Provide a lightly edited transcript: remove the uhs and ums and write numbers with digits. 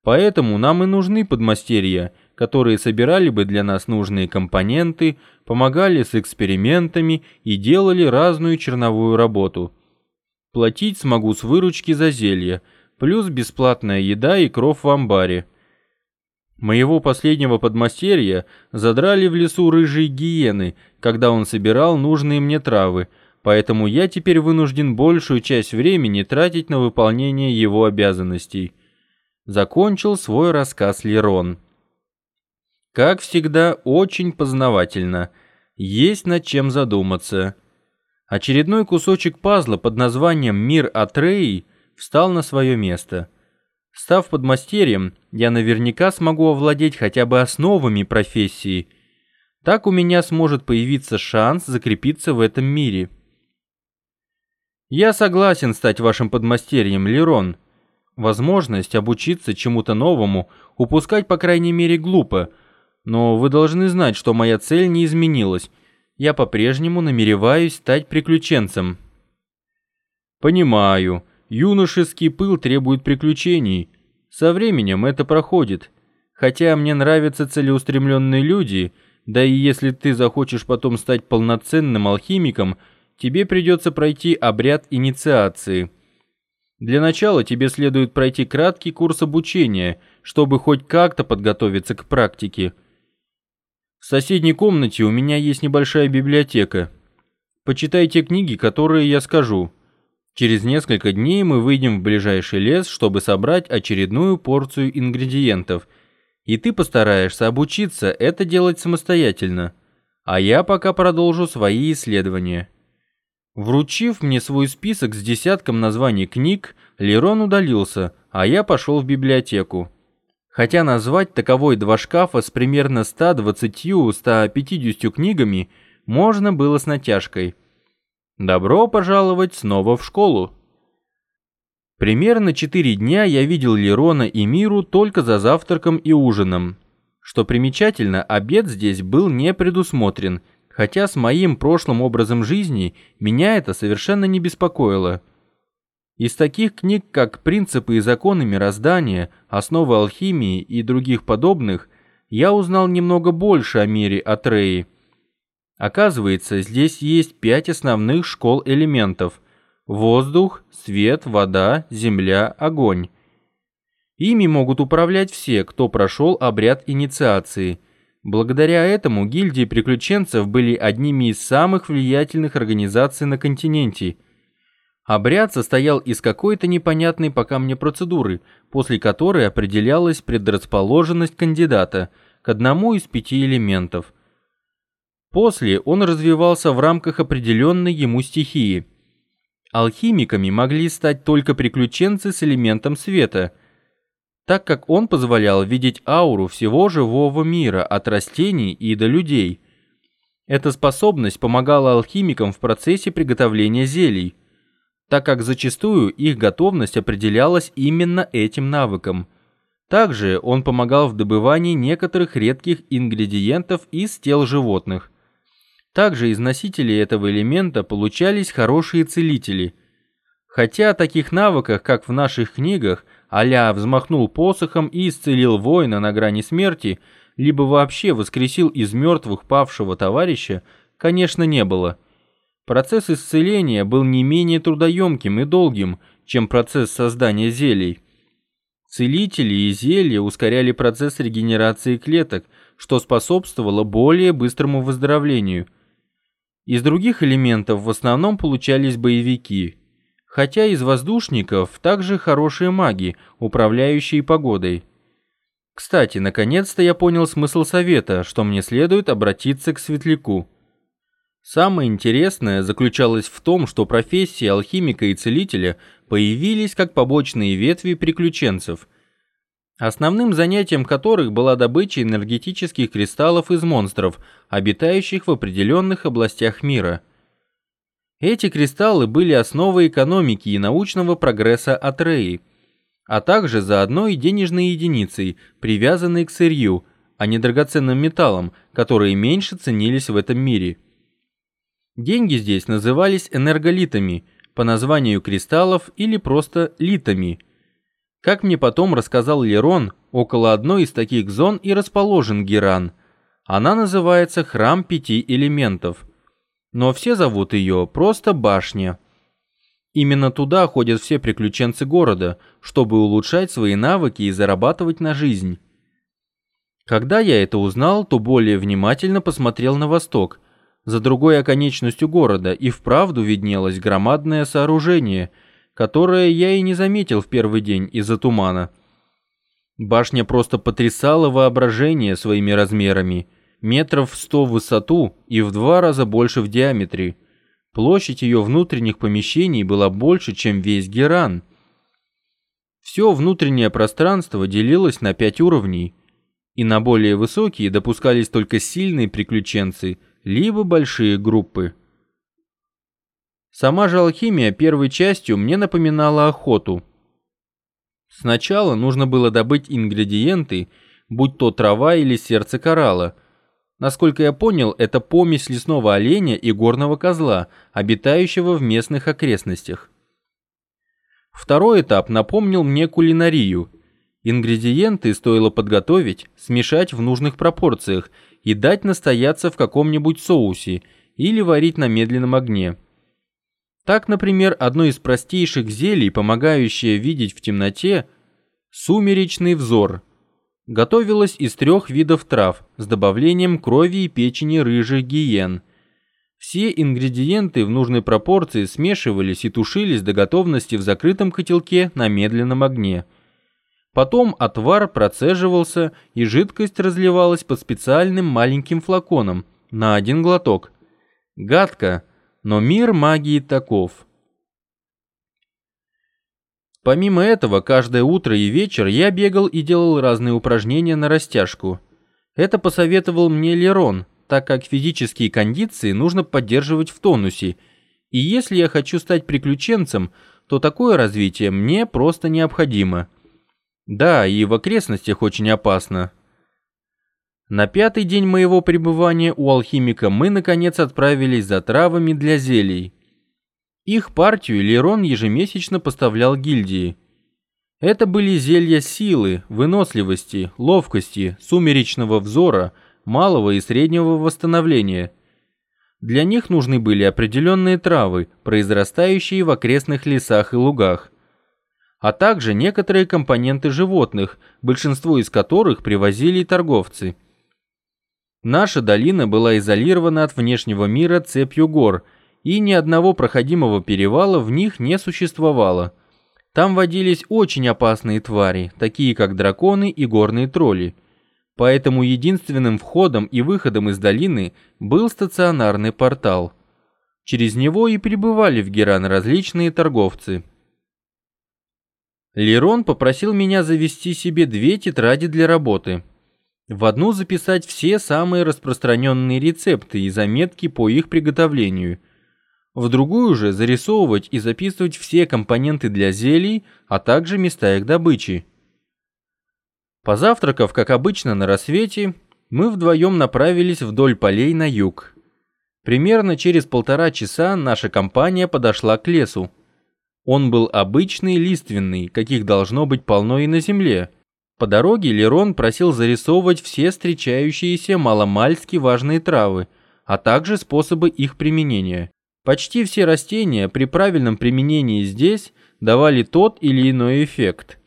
Поэтому нам и нужны подмастерья, которые собирали бы для нас нужные компоненты, помогали с экспериментами и делали разную черновую работу. Платить смогу с выручки за зелье, плюс бесплатная еда и кров в амбаре. Моего последнего подмастерья задрали в лесу рыжие гиены, когда он собирал нужные мне травы, поэтому я теперь вынужден большую часть времени тратить на выполнение его обязанностей. Закончил свой рассказ Лерон. Как всегда, очень познавательно. Есть над чем задуматься. Очередной кусочек пазла под названием «Мир Атреи» встал на свое место. Став подмастерьем, я наверняка смогу овладеть хотя бы основами профессии. Так у меня сможет появиться шанс закрепиться в этом мире. Я согласен стать вашим подмастерьем, Лерон. Возможность обучиться чему-то новому упускать, по крайней мере, глупо, но вы должны знать, что моя цель не изменилась. Я по-прежнему намереваюсь стать приключенцем. Понимаю. Юношеский пыл требует приключений. Со временем это проходит. Хотя мне нравятся целеустремленные люди, да и если ты захочешь потом стать полноценным алхимиком, тебе придется пройти обряд инициации. Для начала тебе следует пройти краткий курс обучения, чтобы хоть как-то подготовиться к практике. В соседней комнате у меня есть небольшая библиотека. Почитайте книги, которые я скажу. Через несколько дней мы выйдем в ближайший лес, чтобы собрать очередную порцию ингредиентов. И ты постараешься обучиться это делать самостоятельно. А я пока продолжу свои исследования. Вручив мне свой список с десятком названий книг, Лерон удалился, а я пошел в библиотеку. Хотя назвать таковой два шкафа с примерно 120-150 книгами можно было с натяжкой. Добро пожаловать снова в школу. Примерно 4 дня я видел Лерона и Миру только за завтраком и ужином. Что примечательно, обед здесь был не предусмотрен, хотя с моим прошлым образом жизни меня это совершенно не беспокоило. Из таких книг, как «Принципы и законы мироздания», «Основы алхимии» и других подобных, я узнал немного больше о мире Атреи. Оказывается, здесь есть 5 основных школ элементов: воздух, свет, вода, земля, огонь. Ими могут управлять все, кто прошел обряд инициации. Благодаря этому гильдии приключенцев были одними из самых влиятельных организаций на континенте. Обряд состоял из какой-то непонятной пока мне процедуры, после которой определялась предрасположенность кандидата к одному из 5 элементов. После он развивался в рамках определенной ему стихии. Алхимиками могли стать только приключенцы с элементом света, так как он позволял видеть ауру всего живого мира, от растений и до людей. Эта способность помогала алхимикам в процессе приготовления зелий, так как зачастую их готовность определялась именно этим навыком. Также он помогал в добывании некоторых редких ингредиентов из тел животных. Также из носителей этого элемента получались хорошие целители. Хотя о таких навыках, как в наших книгах, а-ля взмахнул посохом и исцелил воина на грани смерти, либо вообще воскресил из мертвых павшего товарища, конечно, не было. Процесс исцеления был не менее трудоемким и долгим, чем процесс создания зелий. Целители и зелья ускоряли процесс регенерации клеток, что способствовало более быстрому выздоровлению. Из других элементов в основном получались боевики, хотя из воздушников также хорошие маги, управляющие погодой. Кстати, наконец-то я понял смысл совета, что мне следует обратиться к Светляку. Самое интересное заключалось в том, что профессии алхимика и целителя появились как побочные ветви приключенцев, основным занятием которых была добыча энергетических кристаллов из монстров, обитающих в определенных областях мира. Эти кристаллы были основой экономики и научного прогресса Атреи, а также заодно и денежной единицей, привязанной к сырью, а не драгоценным металлам, которые меньше ценились в этом мире. Деньги здесь назывались энерголитами, по названию кристаллов или просто литами. Как мне потом рассказал Лерон, около одной из таких зон и расположен Геран. Она называется «Храм пяти элементов», но все зовут ее просто «Башня». Именно туда ходят все приключенцы города, чтобы улучшать свои навыки и зарабатывать на жизнь. Когда я это узнал, то более внимательно посмотрел на восток. За другой оконечностью города и вправду виднелось громадное сооружение, которое я и не заметил в первый день из-за тумана. Башня просто потрясала воображение своими размерами, метров 100 в высоту и в 2 раза больше в диаметре. Площадь ее внутренних помещений была больше, чем весь Геран. Все внутреннее пространство делилось на 5 уровней, и на более высокие допускались только сильные приключенцы, либо большие группы. Сама же алхимия первой частью мне напоминала охоту. Сначала нужно было добыть ингредиенты, будь то трава или сердце коралла. Насколько я понял, это помесь лесного оленя и горного козла, обитающего в местных окрестностях. Второй этап напомнил мне кулинарию. Ингредиенты стоило подготовить, смешать в нужных пропорциях и дать настояться в каком-нибудь соусе или варить на медленном огне. Так, например, одно из простейших зелий, помогающее видеть в темноте, «Сумеречный взор», готовилось из 3 видов трав с добавлением крови и печени рыжих гиен. Все ингредиенты в нужной пропорции смешивались и тушились до готовности в закрытом котелке на медленном огне. Потом отвар процеживался, и жидкость разливалась по специальным маленьким флаконам на 1 глоток. Гадко, но мир магии таков. Помимо этого, каждое утро и вечер я бегал и делал разные упражнения на растяжку. Это посоветовал мне Лерон, так как физические кондиции нужно поддерживать в тонусе, и если я хочу стать приключенцем, то такое развитие мне просто необходимо. Да, и в окрестностях очень опасно. На 5-й день моего пребывания у алхимика мы наконец отправились за травами для зелий. Их партию Лерон ежемесячно поставлял гильдии. Это были зелья силы, выносливости, ловкости, сумеречного взора, малого и среднего восстановления. Для них нужны были определенные травы, произрастающие в окрестных лесах и лугах, а также некоторые компоненты животных, большинство из которых привозили торговцы. Наша долина была изолирована от внешнего мира цепью гор, и ни одного проходимого перевала в них не существовало. Там водились очень опасные твари, такие как драконы и горные тролли. Поэтому единственным входом и выходом из долины был стационарный портал. Через него и прибывали в Геран различные торговцы. Лерон попросил меня завести себе 2 тетради для работы. В одну записать все самые распространенные рецепты и заметки по их приготовлению. В другую же зарисовывать и записывать все компоненты для зелий, а также места их добычи. Позавтракав, как обычно, на рассвете, мы вдвоем направились вдоль полей на юг. Примерно через 1,5 часа наша компания подошла к лесу. Он был обычный, лиственный, каких должно быть полно и на земле. По дороге Лерон просил зарисовывать все встречающиеся маломальски важные травы, а также способы их применения. Почти все растения при правильном применении здесь давали тот или иной эффект.